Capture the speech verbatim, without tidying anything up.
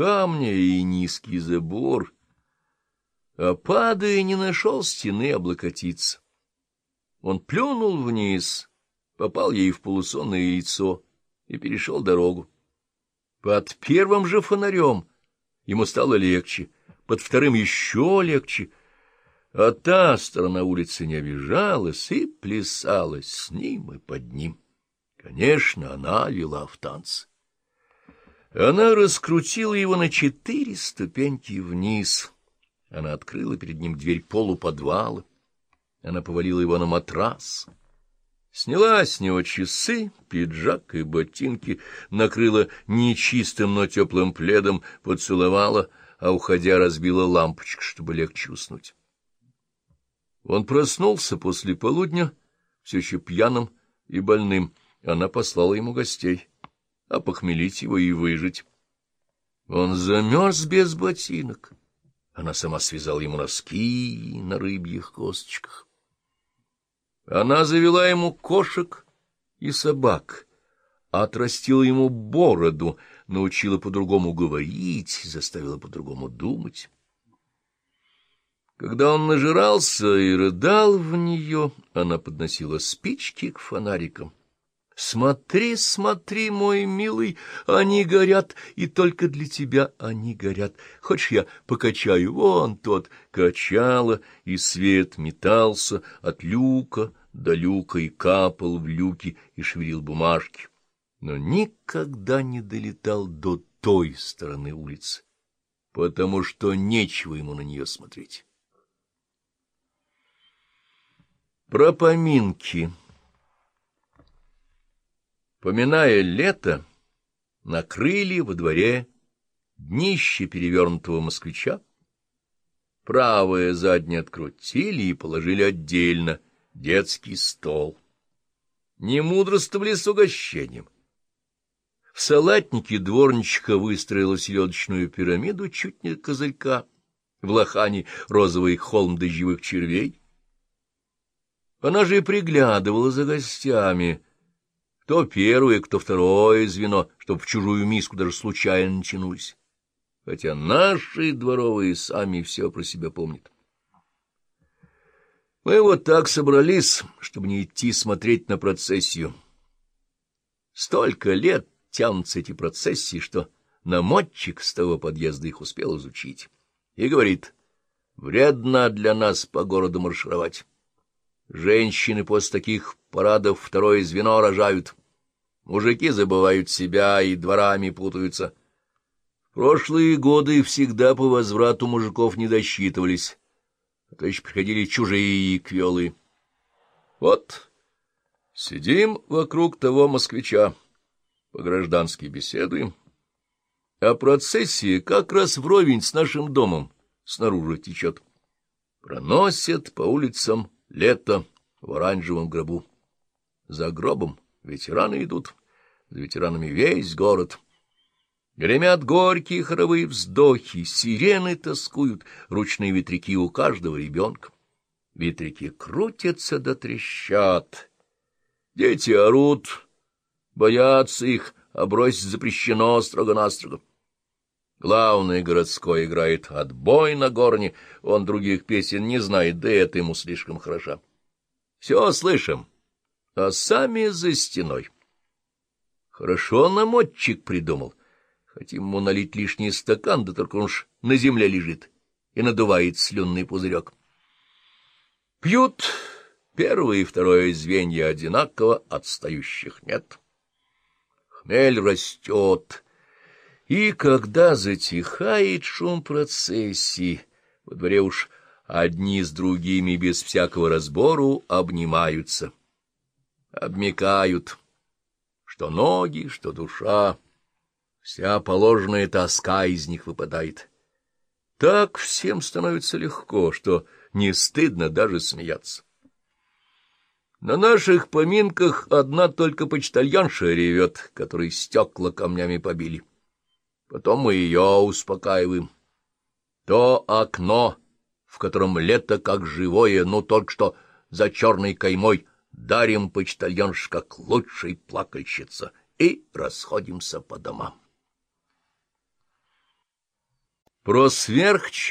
камня и низкий забор, а, падая, не нашел стены облокотиться. Он плюнул вниз, попал ей в полусонное яйцо и перешел дорогу. Под первым же фонарем ему стало легче, под вторым еще легче, а та сторона улицы не обижалась и плясала с ним и под ним. Конечно, она вела в танце. Она раскрутила его на четыре ступеньки вниз. Она открыла перед ним дверь полуподвала. Она повалила его на матрас. Сняла с него часы, пиджак и ботинки, накрыла нечистым, но теплым пледом, поцеловала, а, уходя, разбила лампочку, чтобы легче уснуть. Он проснулся после полудня, все еще пьяным и больным. Она послала ему гостей, опохмелить его и выжить. Он замерз без ботинок. Она сама связала ему носки на рыбьих косточках. Она завела ему кошек и собак, отрастила ему бороду, научила по-другому говорить, заставила по-другому думать. Когда он нажирался и рыдал в нее, она подносила спички к фонарикам. «Смотри, смотри, мой милый, они горят, и только для тебя они горят. Хочешь, я покачаю? Вон тот». Качала, и свет метался от люка до люка и капал в люки и шевелил бумажки, но никогда не долетал до той стороны улицы, потому что нечего ему на нее смотреть. Про поминки. Поминая лето, накрыли во дворе днище перевернутого москвича, правое заднее открутили и положили отдельно детский стол. Не мудрствовали с угощением. В салатнике дворничка выстроила селедочную пирамиду чуть не козырька, в лохане розовый холм дождевых червей. Она же и приглядывала за гостями, кто первое, кто второе звено, чтоб в чужую миску даже случайно не тянулись. Хотя наши дворовые сами все про себя помнят. Мы вот так собрались, чтобы не идти смотреть на процессию. Столько лет тянутся эти процессии, что намотчик с того подъезда их успел изучить. И говорит, вредно для нас по городу маршировать. Женщины после таких парадов второе звено рожают. Мужики забывают себя и дворами путаются. В прошлые годы всегда по возврату мужиков не досчитывались, а то еще приходили чужие квелы. Вот сидим вокруг того москвича, по-граждански беседуем, а процессия как раз вровень с нашим домом снаружи течет. Проносят по улицам лето в оранжевом гробу. За гробом ветераны идут, за ветеранами весь город. Гремят горькие хоровые вздохи, сирены тоскуют, ручные ветряки у каждого ребенка. Ветряки крутятся да трещат. Дети орут, боятся их, а бросить запрещено строго-настрого. Главный городской играет отбой на горне, он других песен не знает, да это ему слишком хороша. Все слышим, а сами за стеной. Хорошо намотчик придумал. Хотим ему налить лишний стакан, да только он уж на земле лежит и надувает слюнный пузырек. Пьют первое и второе звенья одинаково, отстающих нет. Хмель растет, и когда затихает шум процессии, во дворе уж одни с другими без всякого разбору обнимаются, обмякают, что ноги, что душа. Вся положенная тоска из них выпадает. Так всем становится легко, что не стыдно даже смеяться. На наших поминках одна только почтальонша ревет, которой стекла камнями побили. Потом мы ее успокаиваем. То окно, в котором лето как живое, ну только что за черной каймой, дарим почтальонш как лучшей плакальщица и расходимся по домам. Про сверхчеловека